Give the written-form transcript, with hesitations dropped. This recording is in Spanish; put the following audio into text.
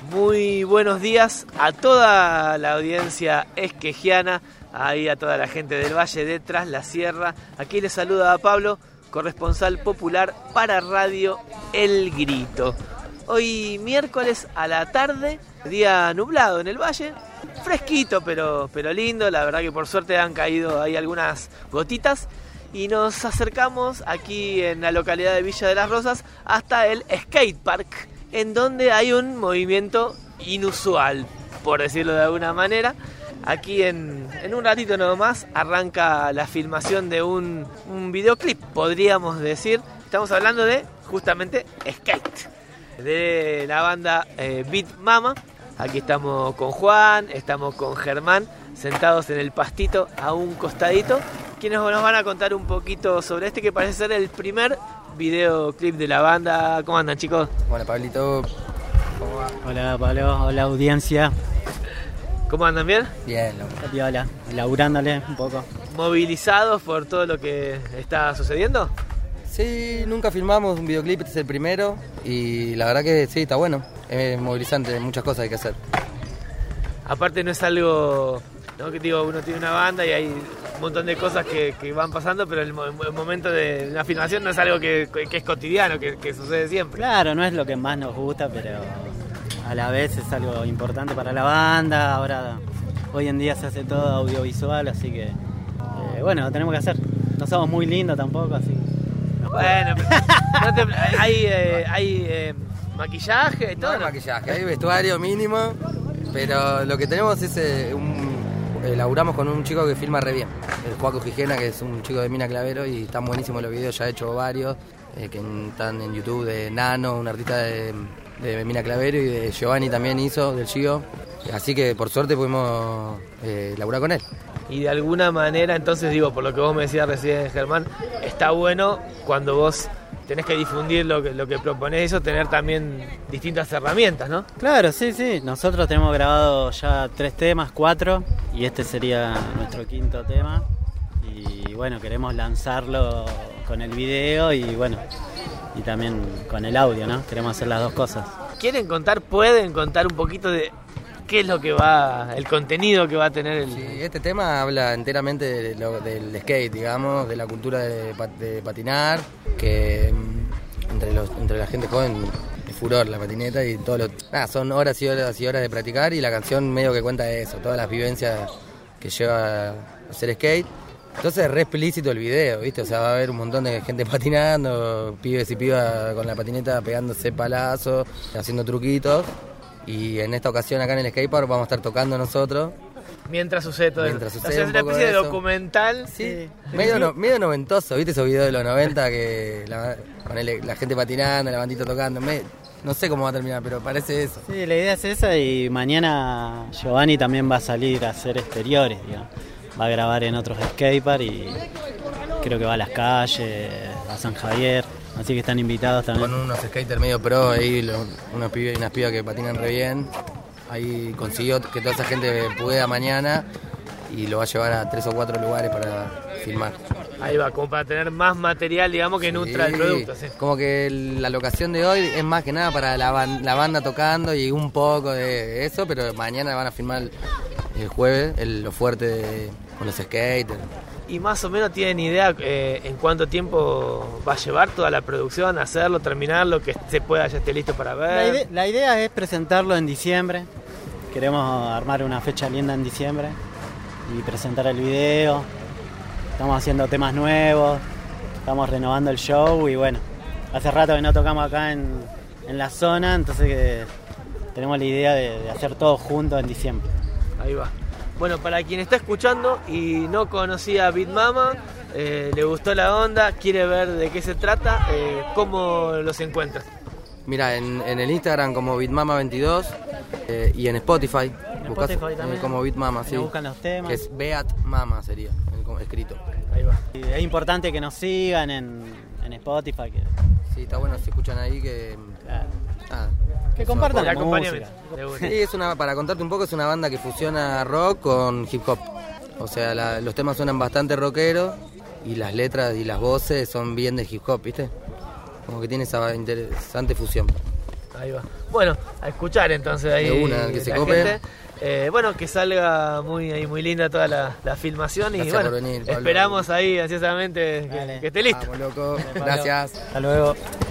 Muy buenos días a toda la audiencia esquejiana, ahí a toda la gente del Valle de Tras la Sierra. Aquí les saluda a Pablo, corresponsal popular para Radio El Grito. Hoy miércoles a la tarde, día nublado en el Valle, fresquito pero lindo, la verdad que por suerte han caído ahí algunas gotitas. Y nos acercamos aquí en la localidad de Villa de las Rosas hasta el skatepark, en donde hay un movimiento inusual, por decirlo de alguna manera. Aquí en un ratito nomás arranca la filmación de un videoclip, podríamos decir. Estamos hablando de justamente skate, de la banda Beat Mama. Aquí estamos con Juan, estamos con Germán, sentados en el pastito a un costadito, quienes nos van a contar un poquito sobre este que parece ser el primer videoclip de la banda. ¿Cómo andan, chicos? Hola, Pablito. ¿Cómo va? Hola, Pablo. Hola, audiencia. ¿Cómo andan? ¿Bien? Bien. Hola, laburándole un poco. ¿Movilizados por todo lo que está sucediendo? Sí, nunca filmamos un videoclip, este es el primero. Y la verdad que sí, está bueno. Es movilizante, muchas cosas hay que hacer. Aparte no es algo, ¿no? Que digo, uno tiene una banda y hay un montón de cosas que van pasando, pero el momento de una filmación no es algo que es cotidiano, que sucede siempre. Claro, no es lo que más nos gusta, pero a la vez es algo importante para la banda. Ahora, hoy en día se hace todo audiovisual, así que, bueno, lo tenemos que hacer. No somos muy lindos tampoco, así. Bueno, pero hay maquillaje y todo. No hay maquillaje, hay vestuario mínimo, pero lo que tenemos es laburamos con un chico que filma re bien, el Joaco Gijena, que es un chico de Mina Clavero, y están buenísimos los videos, ya ha hecho varios, que están en YouTube, de Nano, un artista de Mina Clavero, y de Giovanni también hizo, del Gio, así que por suerte pudimos laburar con él. Y de alguna manera, entonces digo, por lo que vos me decías recién, Germán, está bueno cuando vos tenés que difundir lo que proponés, eso, tener también distintas herramientas, ¿no? Claro, sí. Nosotros tenemos grabado ya 3 temas, 4, y este sería nuestro 5º tema. Y bueno, queremos lanzarlo con el video y bueno, y también con el audio, ¿no? Queremos hacer las dos cosas. ¿Pueden contar un poquito de qué es lo que el contenido que va a tener el...? Sí, este tema habla enteramente del skate, digamos, de la cultura de patinar, que entre la gente joven es furor la patineta y todo son horas y horas y horas de practicar, y la canción medio que cuenta eso, todas las vivencias que lleva a hacer skate. Entonces es re explícito el video, ¿viste? O sea, va a haber un montón de gente patinando, pibes y pibas con la patineta pegándose palazos, haciendo truquitos. Y en esta ocasión acá en el skatepark vamos a estar tocando nosotros. Mientras sucede todo Mientras eso. sucede O sea, es una especie de documental. Sí. Medio noventoso, ¿viste esos videos de los 90 que la gente patinando, la bandita tocando? No sé cómo va a terminar, pero parece eso. Sí, la idea es esa, y mañana Giovanni también va a salir a hacer exteriores, digamos. Va a grabar en otros skateparks y creo que va a Las Calles, a San Javier. Así que están invitados también. Con unos skaters medio pro ahí, unos pibes y unas pibas que patinan re bien. Ahí consiguió que toda esa gente pueda mañana y lo va a llevar a 3 o 4 lugares para filmar. Ahí va, como para tener más material, digamos, que nutra el producto. Sí. Como que la locación de hoy es más que nada para la banda tocando y un poco de eso, pero mañana van a filmar el jueves lo fuerte con los skaters. ¿Y más o menos tienen idea en cuánto tiempo va a llevar toda la producción, hacerlo, terminarlo, que se pueda, ya esté listo para ver? La idea es presentarlo en diciembre. Queremos armar una fecha linda en diciembre y presentar el video. Estamos haciendo temas nuevos, estamos renovando el show y bueno, hace rato que no tocamos acá en la zona, entonces que tenemos la idea de hacer todo junto en diciembre. Ahí va. Bueno, para quien está escuchando y no conocía a Beat Mama, le gustó la onda, quiere ver de qué se trata, ¿cómo los encuentra? Mira, en el Instagram como BeatMama22 y en Spotify. En Spotify también. Como Beat Mama, sí. Buscan los temas. Que es Beat Mama sería, escrito. Ahí va. Y es importante que nos sigan en Spotify. Sí, está bueno, si escuchan ahí que... Claro. Que compartan la música. Sí, para contarte un poco, es una banda que fusiona rock con hip hop. O sea, los temas suenan bastante rockeros y las letras y las voces son bien de hip hop, ¿viste? Como que tiene esa interesante fusión. Ahí va. Bueno, a escuchar entonces ahí De una, que se la cope. gente. Bueno, que salga muy linda toda la filmación. Gracias y bueno, por venir, Pablo. esperamos ahí ansiosamente que esté listo. Vamos, loco. Gracias. Hasta luego.